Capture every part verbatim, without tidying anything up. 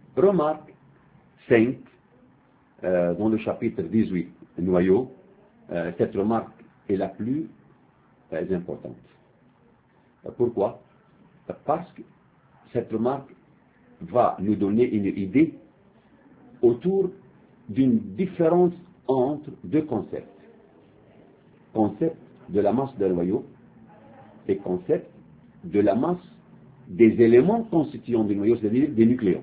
remarque cinq euh, dans le chapitre dix-huit, noyau. Euh, cette remarque est la plus euh, importante. Euh, pourquoi? Parce que cette remarque va nous donner une idée autour d'une différence entre deux concepts. Concept de la masse d'un noyau et concept de la masse des éléments constituants du noyau, c'est-à-dire des nucléons.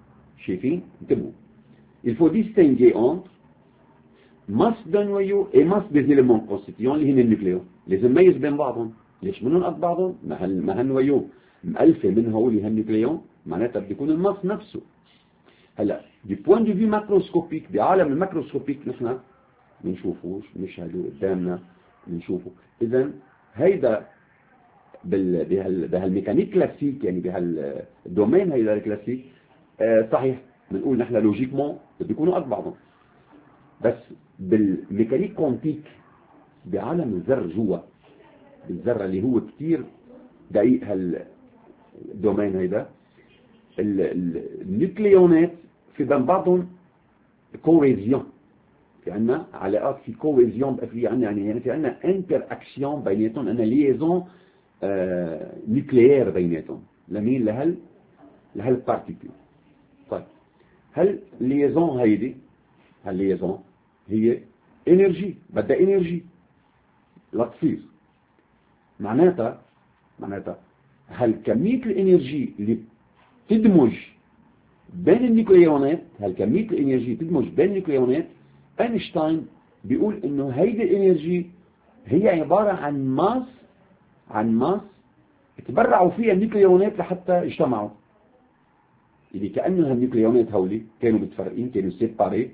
Il faut distinguer entre masse d'un noyau et masse des éléments constituants اللي هن النيوكليون. لازم نميز بين بعضهم. ليش منهم قد بعضهم؟ ما هالنويو مألفة منها واللي هالنيوكليون معناتها بده يكون الماس نفسه. هلا دي بوين دو في ماكروسكوبيك، بعالم الماكروسكوبيك نحن بنشوفوش، بنشهدوا قدامنا بنشوفه. اذا هيدا بال بهال بهالميكانيك كلاسيك، يعني بهالدومين هيدا الكلاسيك آه صحيح بنقول نحن لوجيكمون بده يكونوا قد بعضهم، بس بالميكانيك كوانتيك بعالم الذر جوا بالذره اللي هو كثير دقيق هالدومين هيدا، النيوكليونات في بين بعضهم كوهيزيون، في عنا علاقات في كوهيزيون، بقى في عنا يعني في عنا انتر اكسيون بيناتهم، عنا ليزون آه نيوكليير بيناتهم لمين لهال لهالبارتيكل. طيب هل الليزون هيدي هالليزون هي انرجي، بدها انرجي لتصير، معناتها معناتها هل كمية الانرجي اللي تدمج بين النيوكليونات، هل كمية الانرجي تدمج بين النيوكليونات، اينشتاين بيقول انه هيدي الانرجي هي عبارة عن ماس عن ماس تبرعوا فيها النيوكليونات لحتى اجتمعوا. يعني كأنه هالنيوكليونات هولي كانوا متفرقين، كانوا سيباري،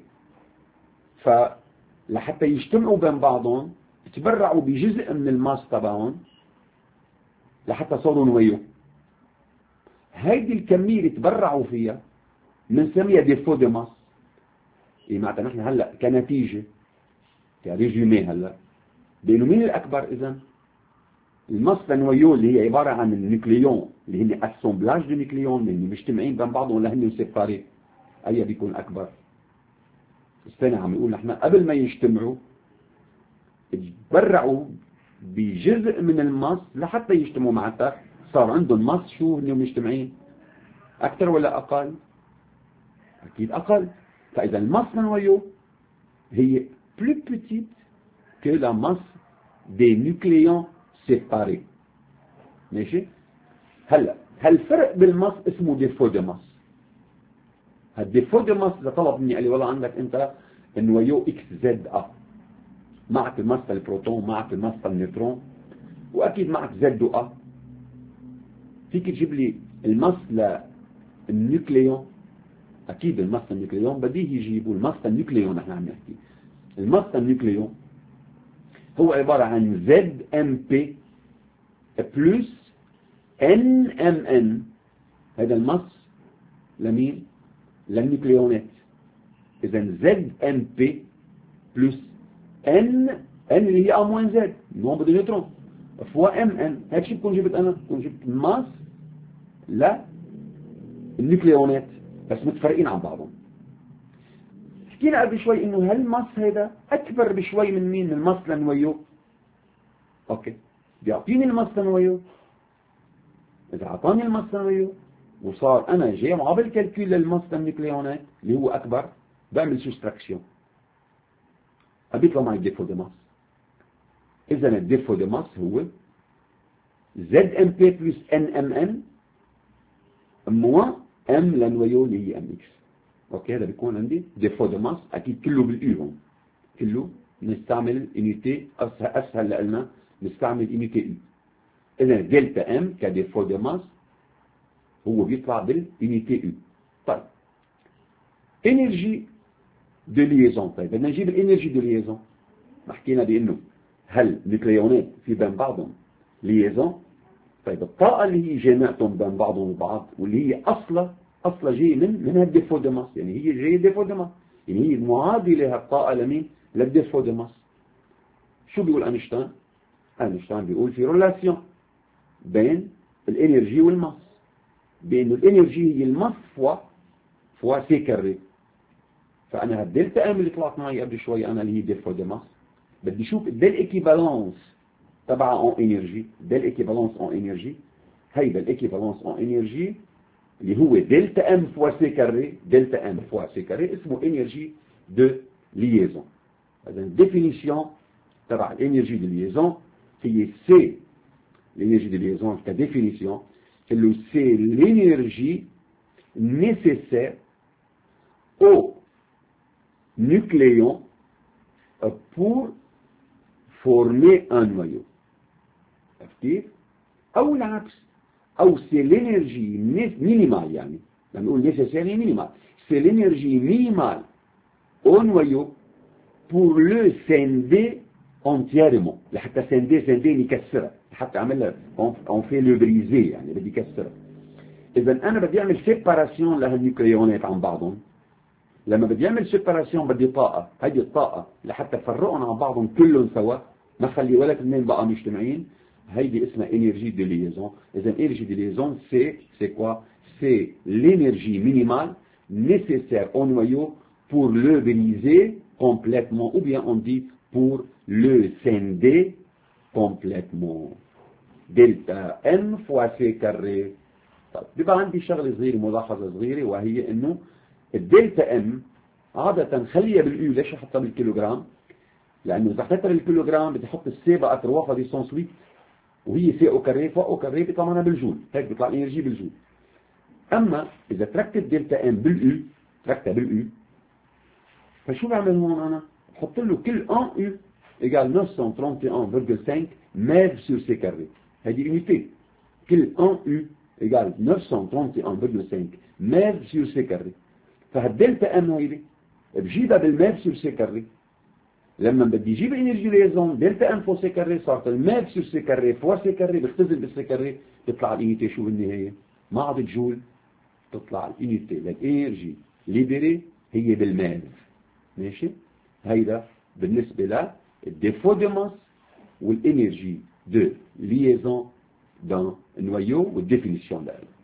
فلحتى يجتمعوا بين بعضهم تبرعوا بجزء من الماس تبعهم لحتى صاروا نويو. هيدي الكمية اللي تبرعوا فيها بنسميها ديفو دي ماس. يعني معناتها نحن هلا كنتيجة كريزومي هلا بانه مين الاكبر؟ اذا الماس النويو اللي هي عبارة عن النيوكليون اللي هن اسومبلاج دي نيوكليون اللي مجتمعين بين بعضهم ولا هن سيباري، اي بيكون اكبر؟ استنى عم يقول نحن قبل ما يجتمعوا تبرعوا بجزء من الماس لحتى يجتمعوا معناتها صار عندهم ماس شو هن مجتمعين اكثر ولا اقل؟ اكيد اقل. فاذا الماس النويو هي plus petite que la masse des nucléons séparés. ماشي؟ هلا هالفرق بالماس اسمه ديفو دي ماس. هالديفو دي ماس اذا طلب مني قال لي والله عندك انت النويو اكس زد ا، معك الماس البروتون، معك الماس النيوترون، واكيد معك زد و ا، فيك تجيب لي الماس للنيوكليون؟ اكيد الماس النيوكليون بديه يجيبوا الماس النيوكليون. نحن عم نحكي الماس النيوكليون هو عبارة عن زد ام بي بلس ان ام ان. هذا الماس لمين؟ للنيوكليونات. اذا زد ام بي بلس ان ان اللي هي ا موان زد نومبر دو نيوترون فوا ام ان. هيك شو بكون جبت انا؟ بكون جبت ماس للنيوكليونات بس متفرقين عن بعضهم. حكينا قبل شوي انه هالماس هيدا اكبر بشوي من مين؟ من الماس للنويو. اوكي بيعطيني الماس للنويو. اذا اعطاني الماس للنويو وصار انا جامعه بالكالكول للماس للنيوكليونات اللي هو اكبر، بعمل سوستراكشن بيطلع معي ديفو دي ماس. اذا الديفو دي ماس هو زد ام بي بلس ان ام ان موان ام للنويو اللي هي ام اكس. اوكي هذا بيكون عندي ديفو دي ماس، اكيد كله بالايرون، كله نستعمل انيتي اسهل اسهل لنا نستعمل انيتي اي. اذا دلتا ام كديفو دي ماس هو بيطلع بالانيتي اي. طيب انرجي دو ليزون. طيب بدنا نجيب الانرجي دو ليزون. ما حكينا بانه هل نيوكليونات في بين بعضهم ليزون. طيب الطاقه اللي هي جامعتهم بين بعضهم البعض واللي هي اصلا اصلا جاي من من هالديفو دي ماس، يعني هي جايه ديفو دي ماس، يعني هي معادله هالطاقه لمين؟ للديفو دي ماس. شو بيقول اينشتاين؟ اينشتاين بيقول في ريلاسيون بين الانرجي والماس، بانه الانرجي هي الماس فوا فوا سي كاري. فأنا هالدلتا ام اللي طلعت معي قبل شوي أنا اللي هي ديفو دي ماس، بدي شوف ديل ايكيفالونس تبع اون انرجي، ديل ايكيفالونس اون انرجي. هيدا الايكيفالونس اون انرجي اللي هو دلتا ام فوا سي كاري، دلتا ام فوا سي كاري اسمه انرجي دو ليزون. هذا الديفينيسيون تبع الانرجي دو ليزون هي سي. الانرجي دو ليزون كديفينيسيون اللي سي l'énergie nécessaire au nucléon pour former un noyau. كيف؟ أو العكس، أو c'est l'énergie minimale، يعني لما نقول nécessaire يعني minimale، c'est l'énergie minimale au noyau pour le scinder entièrement. لحتى scinder scinder نكسرها، حتى عملها on fait le briser، يعني بدي كسرها. إذا أنا بدي أعمل سيباراسيون لهالنيوكليونات عن بعضهم. لما بدي أعمل سيباراسيون بدي طاقة، هذه الطاقة لحتى فرقهم عن بعضهم كلهم سوا، ما خلي ولا اثنين بقى مجتمعين، هيدي اسمها énergie de liaison. إذا énergie de liaison c'est c'est quoi? C'est l'énergie minimale nécessaire au noyau pour le briser complètement, ou bien on dit pour le scinder complètement. دلتا n fois c carré. طيب بيبقى عندي شغله صغيره، ملاحظه صغيره، وهي انه الدلتا ام عاده خليها بالايو. ليش احطها بالكيلوغرام؟ لانه اذا حطيتها بالكيلوغرام بدي احط السي بقى تروافا دي سون سويت، وهي سي او كاري فوق او كاري بيطلع معنا بالجول، هيك بيطلع الانرجي بالجول. اما اذا تركت الدلتا ام بالايو، تركتها بالايو، فشو بعمل هون انا؟ بحط له كل ان يو ايجال neuf cent trente et un virgule cinq متر sur c carré. هذه يونيتي، كل ان يو égale neuf cent trente et un virgule cinq متر sur c carré. فهالدلتا ام هيدي بجيبها بالمتر sur c carré. لما بدي اجيب انرجي ليزون دلتا ام فو سي كاري صارت المتر sur c carré فوا سي كاري، بختزل بالسي كاري تطلع الانيتي شو بالنهايه؟ ما عاد جول، تطلع الانيتي للانرجي ليبري هي بالمتر. ماشي؟ هيدا بالنسبه ل الديفو دي ماس والانرجي دو ليزون دان نويو والديفينيسيون لها.